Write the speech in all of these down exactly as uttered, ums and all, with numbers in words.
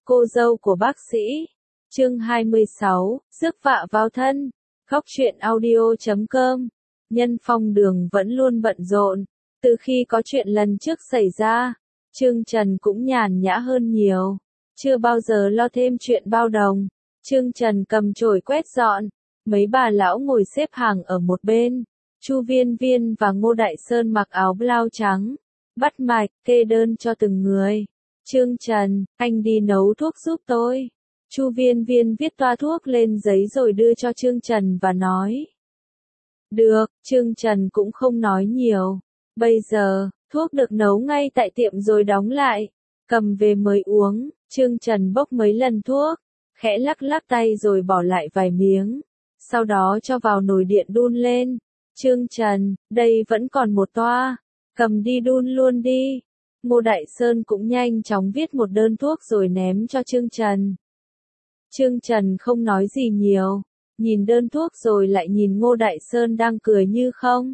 Cô dâu của bác sĩ. Chương hai mươi sáu, rước vạ vào thân. Khóc chuyện audio chấm com. Nhân Phong Đường vẫn luôn bận rộn. Từ khi có chuyện lần trước xảy ra, Trương Trần cũng nhàn nhã hơn nhiều. Chưa bao giờ lo thêm chuyện bao đồng. Trương Trần cầm chổi quét dọn. Mấy bà lão ngồi xếp hàng ở một bên. Chu Viên Viên và Ngô Đại Sơn mặc áo blau trắng. Bắt mạch, kê đơn cho từng người. Trương Trần, anh đi nấu thuốc giúp tôi. Chu Viên Viên viết toa thuốc lên giấy rồi đưa cho Trương Trần và nói. Được, Trương Trần cũng không nói nhiều. Bây giờ, thuốc được nấu ngay tại tiệm rồi đóng lại. Cầm về mới uống, Trương Trần bốc mấy lần thuốc, khẽ lắc lắc tay rồi bỏ lại vài miếng. Sau đó cho vào nồi điện đun lên. Trương Trần, đây vẫn còn một toa. Cầm đi đun luôn đi. Ngô Đại Sơn cũng nhanh chóng viết một đơn thuốc rồi ném cho Trương Trần. Trương Trần không nói gì nhiều, nhìn đơn thuốc rồi lại nhìn Ngô Đại Sơn đang cười như không.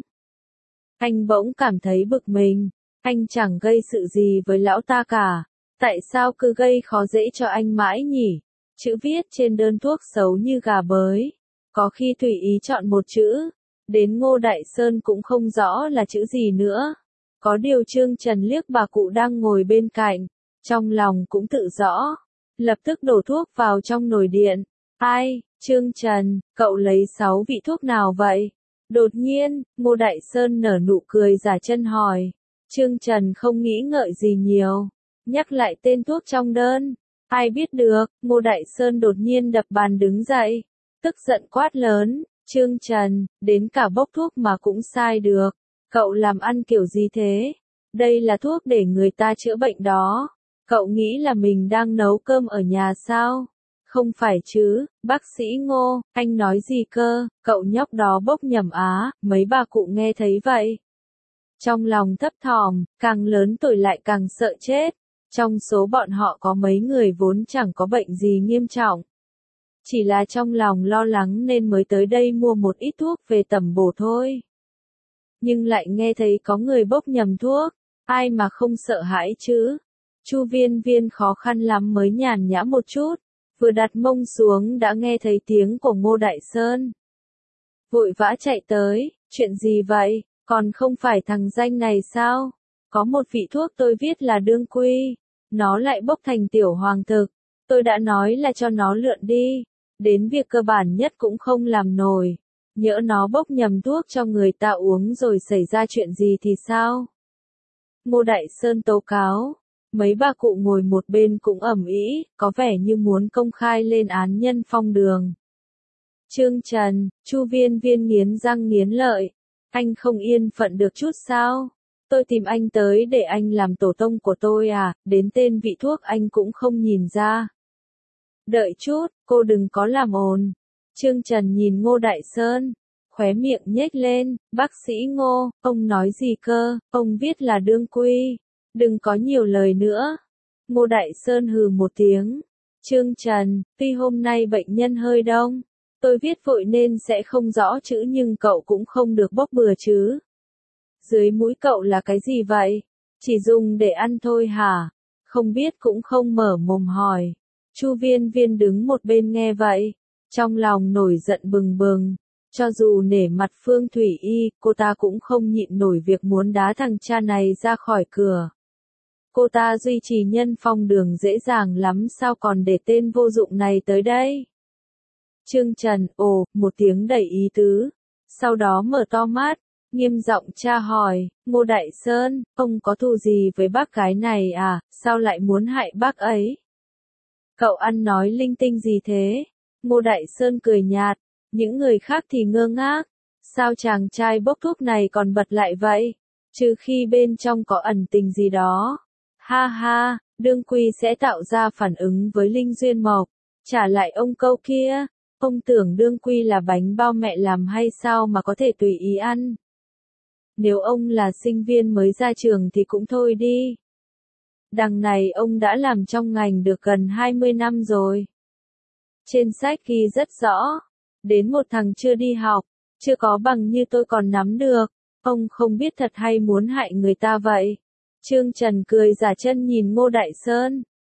Anh bỗng cảm thấy bực mình, anh chẳng gây sự gì với lão ta cả, tại sao cứ gây khó dễ cho anh mãi nhỉ? Chữ viết trên đơn thuốc xấu như gà bới, có khi tùy ý chọn một chữ, đến Ngô Đại Sơn cũng không rõ là chữ gì nữa. Có điều Trương Trần liếc bà cụ đang ngồi bên cạnh, trong lòng cũng tự rõ, lập tức đổ thuốc vào trong nồi điện. Ai, Trương Trần, cậu lấy sáu vị thuốc nào vậy? Đột nhiên, Ngô Đại Sơn nở nụ cười giả chân hỏi. Trương Trần không nghĩ ngợi gì nhiều, nhắc lại tên thuốc trong đơn. Ai biết được, Ngô Đại Sơn đột nhiên đập bàn đứng dậy, tức giận quát lớn. Trương Trần, đến cả bốc thuốc mà cũng sai được. Cậu làm ăn kiểu gì thế? Đây là thuốc để người ta chữa bệnh đó. Cậu nghĩ là mình đang nấu cơm ở nhà sao? Không phải chứ, bác sĩ Ngô, anh nói gì cơ? Cậu nhóc đó bốc nhầm á, mấy bà cụ nghe thấy vậy. Trong lòng thấp thỏm, càng lớn tuổi lại càng sợ chết. Trong số bọn họ có mấy người vốn chẳng có bệnh gì nghiêm trọng. Chỉ là trong lòng lo lắng nên mới tới đây mua một ít thuốc về tẩm bổ thôi. Nhưng lại nghe thấy có người bốc nhầm thuốc, ai mà không sợ hãi chứ? Chu Viên Viên khó khăn lắm mới nhàn nhã một chút, vừa đặt mông xuống đã nghe thấy tiếng của Ngô Đại Sơn. Vội vã chạy tới, chuyện gì vậy, còn không phải thằng danh này sao? Có một vị thuốc tôi viết là đương quy, nó lại bốc thành tiểu hoàng thực, tôi đã nói là cho nó lượn đi, đến việc cơ bản nhất cũng không làm nổi. Nhỡ nó bốc nhầm thuốc cho người ta uống rồi xảy ra chuyện gì thì sao? Ngô Đại Sơn tố cáo. Mấy bà cụ ngồi một bên cũng ầm ĩ, có vẻ như muốn công khai lên án Nhân Phong Đường. Trương Trần, Chu Viên Viên nghiến răng nghiến lợi. Anh không yên phận được chút sao? Tôi tìm anh tới để anh làm tổ tông của tôi à, đến tên vị thuốc anh cũng không nhìn ra. Đợi chút, cô đừng có làm ồn. Trương Trần nhìn Ngô Đại Sơn, khóe miệng nhếch lên. Bác sĩ Ngô, ông nói gì cơ? Ông viết là đương quy. Đừng có nhiều lời nữa. Ngô Đại Sơn hừ một tiếng. Trương Trần, tuy hôm nay bệnh nhân hơi đông, tôi viết vội nên sẽ không rõ chữ nhưng cậu cũng không được bốc bừa chứ. Dưới mũi cậu là cái gì vậy? Chỉ dùng để ăn thôi hả? Không biết cũng không mở mồm hỏi. Chu Viên Viên đứng một bên nghe vậy, trong lòng nổi giận bừng bừng. Cho dù nể mặt Phương Thủy Y, cô ta cũng không nhịn nổi việc muốn đá thằng cha này ra khỏi cửa. Cô ta duy trì Nhân Phong Đường dễ dàng lắm sao còn để tên vô dụng này tới đây? Trương Trần, ồ, một tiếng đầy ý tứ. Sau đó mở to mắt, nghiêm giọng tra hỏi, Ngô Đại Sơn, ông có thù gì với bác gái này à, sao lại muốn hại bác ấy? Cậu ăn nói linh tinh gì thế? Ngô Đại Sơn cười nhạt, những người khác thì ngơ ngác. Sao chàng trai bốc thuốc này còn bật lại vậy? Trừ khi bên trong có ẩn tình gì đó. Ha ha, đương quy sẽ tạo ra phản ứng với linh duyên mộc. Trả lại ông câu kia, ông tưởng đương quy là bánh bao mẹ làm hay sao mà có thể tùy ý ăn? Nếu ông là sinh viên mới ra trường thì cũng thôi đi. Đằng này ông đã làm trong ngành được gần hai mươi năm rồi. Trên sách ghi rất rõ, đến một thằng chưa đi học, chưa có bằng như tôi còn nắm được. Ông không biết thật hay muốn hại người ta vậy? Trương Trần cười giả chân nhìn Ngô Đại Sơn.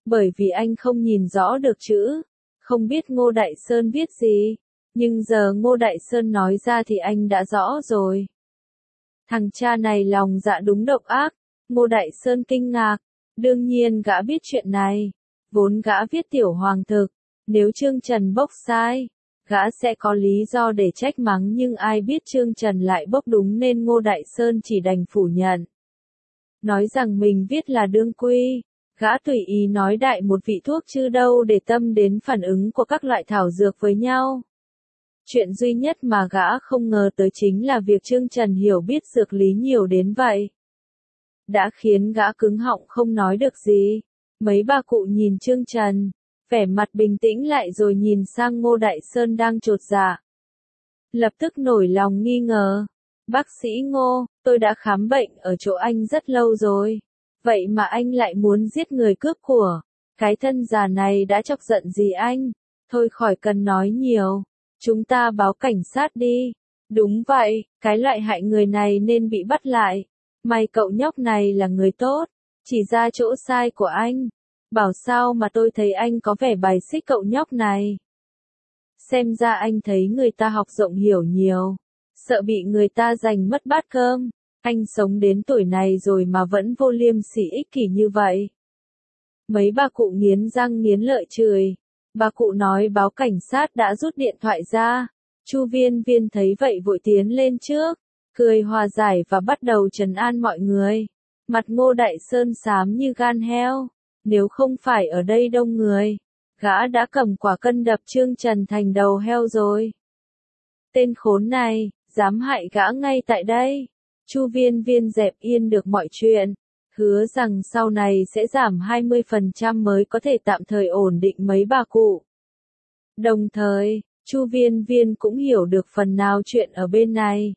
Bởi vì anh không nhìn rõ được chữ, không biết Ngô Đại Sơn viết gì, nhưng giờ Ngô Đại Sơn nói ra thì anh đã rõ rồi. Thằng cha này lòng dạ đúng độc ác, Ngô Đại Sơn kinh ngạc, đương nhiên gã biết chuyện này, vốn gã viết tiểu hoàng thực, nếu Trương Trần bốc sai, gã sẽ có lý do để trách mắng nhưng ai biết Trương Trần lại bốc đúng nên Ngô Đại Sơn chỉ đành phủ nhận. Nói rằng mình viết là đương quy, gã tùy ý nói đại một vị thuốc chứ đâu để tâm đến phản ứng của các loại thảo dược với nhau. Chuyện duy nhất mà gã không ngờ tới chính là việc Trương Trần hiểu biết dược lý nhiều đến vậy. Đã khiến gã cứng họng không nói được gì. Mấy bà cụ nhìn Trương Trần, vẻ mặt bình tĩnh lại rồi nhìn sang Ngô Đại Sơn đang chột dạ. Lập tức nổi lòng nghi ngờ. Bác sĩ Ngô, tôi đã khám bệnh ở chỗ anh rất lâu rồi. Vậy mà anh lại muốn giết người cướp của. Cái thân già này đã chọc giận gì anh? Thôi khỏi cần nói nhiều. Chúng ta báo cảnh sát đi. Đúng vậy, cái loại hại người này nên bị bắt lại. May cậu nhóc này là người tốt. Chỉ ra chỗ sai của anh. Bảo sao mà tôi thấy anh có vẻ bài xích cậu nhóc này. Xem ra anh thấy người ta học rộng hiểu nhiều. Sợ bị người ta giành mất bát cơm. Anh sống đến tuổi này rồi mà vẫn vô liêm sỉ ích kỷ như vậy. Mấy bà cụ nghiến răng nghiến lợi chửi. Bà cụ nói báo cảnh sát đã rút điện thoại ra. Chu Viên Viên thấy vậy vội tiến lên trước, cười hòa giải và bắt đầu trấn an mọi người. Mặt Ngô Đại Sơn xám như gan heo. Nếu không phải ở đây đông người, gã đã cầm quả cân đập Trương Trần thành đầu heo rồi. Tên khốn này, dám hại gã ngay tại đây. Chu Viên Viên dẹp yên được mọi chuyện, hứa rằng sau này sẽ giảm hai mươi phần trăm mới có thể tạm thời ổn định mấy bà cụ. Đồng thời, Chu Viên Viên cũng hiểu được phần nào chuyện ở bên này.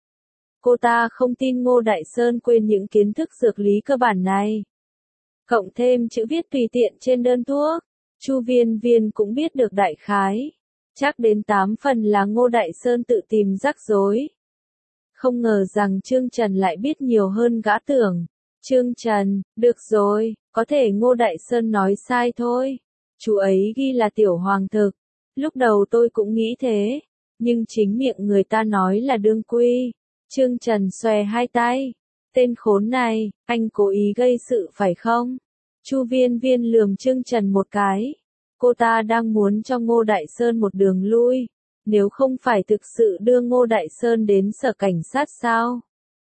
Cô ta không tin Ngô Đại Sơn quên những kiến thức dược lý cơ bản này. Cộng thêm chữ viết tùy tiện trên đơn thuốc, Chu Viên Viên cũng biết được đại khái. Chắc đến tám phần là Ngô Đại Sơn tự tìm rắc rối. Không ngờ rằng Trương Trần lại biết nhiều hơn gã tưởng. Trương Trần, được rồi, có thể Ngô Đại Sơn nói sai thôi. Chú ấy ghi là tiểu hoàng thực. Lúc đầu tôi cũng nghĩ thế. Nhưng chính miệng người ta nói là đương quy. Trương Trần xòe hai tay. Tên khốn này, anh cố ý gây sự phải không? Chu Viên Viên lườm Trương Trần một cái. Cô ta đang muốn cho Ngô Đại Sơn một đường lui. Nếu không phải thực sự đưa Ngô Đại Sơn đến sở cảnh sát sao?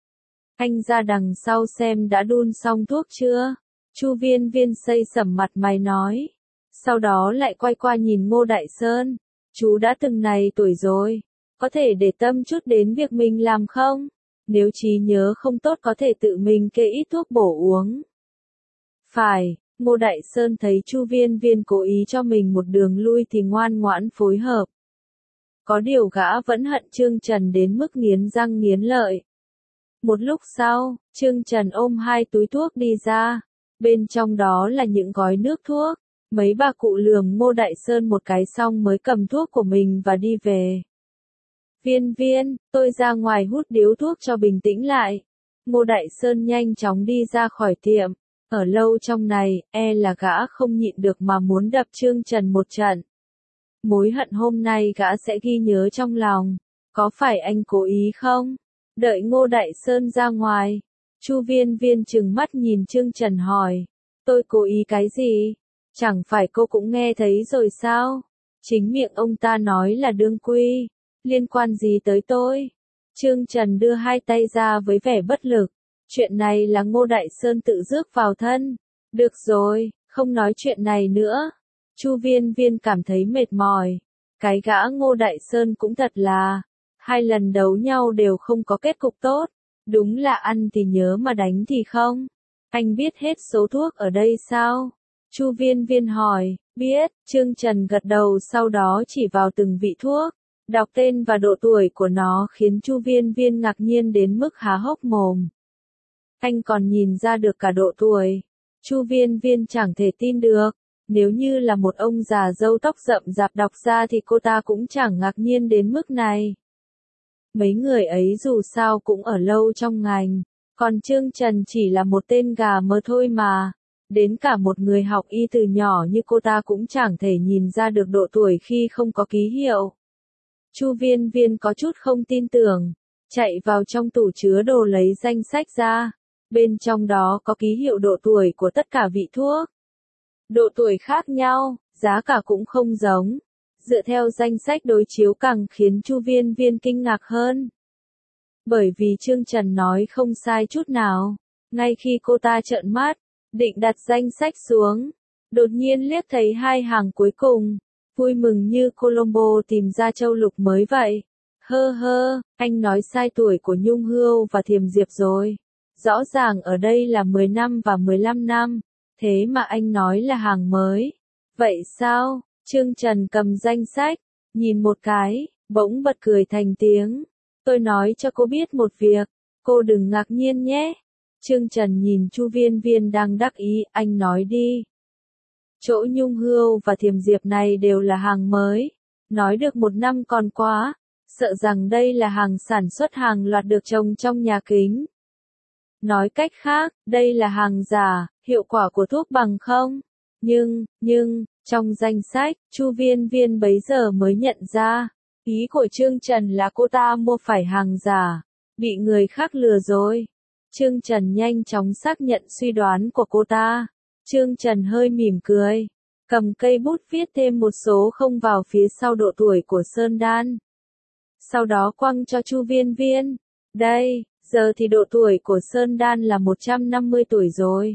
Anh ra đằng sau xem đã đun xong thuốc chưa? Chu Viên Viên xây sẩm mặt mày nói. Sau đó lại quay qua nhìn Ngô Đại Sơn. Chú đã từng này tuổi rồi. Có thể để tâm chút đến việc mình làm không? Nếu trí nhớ không tốt có thể tự mình kê ít thuốc bổ uống. Phải, Ngô Đại Sơn thấy Chu Viên Viên cố ý cho mình một đường lui thì ngoan ngoãn phối hợp. Có điều gã vẫn hận Trương Trần đến mức nghiến răng nghiến lợi. Một lúc sau, Trương Trần ôm hai túi thuốc đi ra. Bên trong đó là những gói nước thuốc. Mấy bà cụ lườm Ngô Đại Sơn một cái xong mới cầm thuốc của mình và đi về. Viên Viên, tôi ra ngoài hút điếu thuốc cho bình tĩnh lại. Ngô Đại Sơn nhanh chóng đi ra khỏi tiệm. Ở lâu trong này, e là gã không nhịn được mà muốn đập Trương Trần một trận. Mối hận hôm nay gã sẽ ghi nhớ trong lòng. Có phải anh cố ý không? Đợi Ngô Đại Sơn ra ngoài. Chu Viên Viên trừng mắt nhìn Trương Trần hỏi. Tôi cố ý cái gì? Chẳng phải cô cũng nghe thấy rồi sao? Chính miệng ông ta nói là đương quy. Liên quan gì tới tôi? Trương Trần đưa hai tay ra với vẻ bất lực. Chuyện này là Ngô Đại Sơn tự rước vào thân. Được rồi, không nói chuyện này nữa. Chu Viên Viên cảm thấy mệt mỏi. Cái gã Ngô Đại Sơn cũng thật là. Hai lần đấu nhau đều không có kết cục tốt. Đúng là ăn thì nhớ mà đánh thì không. Anh biết hết số thuốc ở đây sao? Chu Viên Viên hỏi. Biết, Trương Trần gật đầu sau đó chỉ vào từng vị thuốc. Đọc tên và độ tuổi của nó khiến Chu Viên Viên ngạc nhiên đến mức há hốc mồm. Anh còn nhìn ra được cả độ tuổi. Chu Viên Viên chẳng thể tin được. Nếu như là một ông già râu tóc rậm rạp đọc ra thì cô ta cũng chẳng ngạc nhiên đến mức này. Mấy người ấy dù sao cũng ở lâu trong ngành. Còn Trương Trần chỉ là một tên gà mờ thôi mà. Đến cả một người học y từ nhỏ như cô ta cũng chẳng thể nhìn ra được độ tuổi khi không có ký hiệu. Chu Viên Viên có chút không tin tưởng, chạy vào trong tủ chứa đồ lấy danh sách ra. Bên trong đó có ký hiệu độ tuổi của tất cả vị thuốc. Độ tuổi khác nhau, giá cả cũng không giống. Dựa theo danh sách đối chiếu càng khiến Chu Viên Viên kinh ngạc hơn. Bởi vì Trương Trần nói không sai chút nào. Ngay khi cô ta trợn mắt, định đặt danh sách xuống, đột nhiên liếc thấy hai hàng cuối cùng, vui mừng như Colombo tìm ra châu lục mới vậy. Hơ hơ, anh nói sai tuổi của Nhung Hươu và Thiềm Diệp rồi. Rõ ràng ở đây là mười năm và mười lăm năm, thế mà anh nói là hàng mới. Vậy sao? Trương Trần cầm danh sách, nhìn một cái, bỗng bật cười thành tiếng. Tôi nói cho cô biết một việc, cô đừng ngạc nhiên nhé. Trương Trần nhìn Chu Viên Viên đang đắc ý, anh nói đi. Chỗ Nhung Hươu và Thiềm Diệp này đều là hàng mới. Nói được một năm còn quá, sợ rằng đây là hàng sản xuất hàng loạt được trồng trong nhà kính. Nói cách khác, đây là hàng giả, hiệu quả của thuốc bằng không? Nhưng, nhưng, trong danh sách, Chu Viên Viên bấy giờ mới nhận ra, ý của Trương Trần là cô ta mua phải hàng giả, bị người khác lừa rồi. Trương Trần nhanh chóng xác nhận suy đoán của cô ta. Trương Trần hơi mỉm cười, cầm cây bút viết thêm một số không vào phía sau độ tuổi của Sơn Đan. Sau đó quăng cho Chu Viên Viên. Đây, giờ thì độ tuổi của Sơn Đan là một trăm năm mươi tuổi rồi.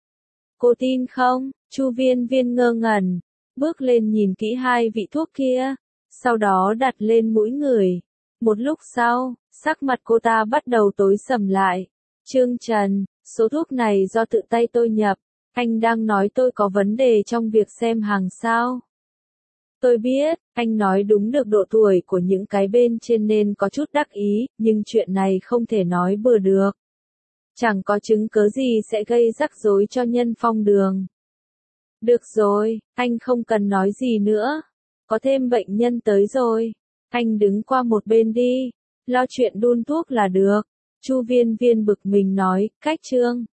Cô tin không? Chu Viên Viên ngơ ngẩn, bước lên nhìn kỹ hai vị thuốc kia, sau đó đặt lên mũi người. Một lúc sau, sắc mặt cô ta bắt đầu tối sầm lại. Trương Trần, số thuốc này do tự tay tôi nhập, anh đang nói tôi có vấn đề trong việc xem hàng sao? Tôi biết, anh nói đúng được độ tuổi của những cái bên trên nên có chút đắc ý, nhưng chuyện này không thể nói bừa được. Chẳng có chứng cớ gì sẽ gây rắc rối cho Nhân Phong Đường. Được rồi, anh không cần nói gì nữa. Có thêm bệnh nhân tới rồi. Anh đứng qua một bên đi. Lo chuyện đun thuốc là được. Chu Viên Viên bực mình nói, cách Trương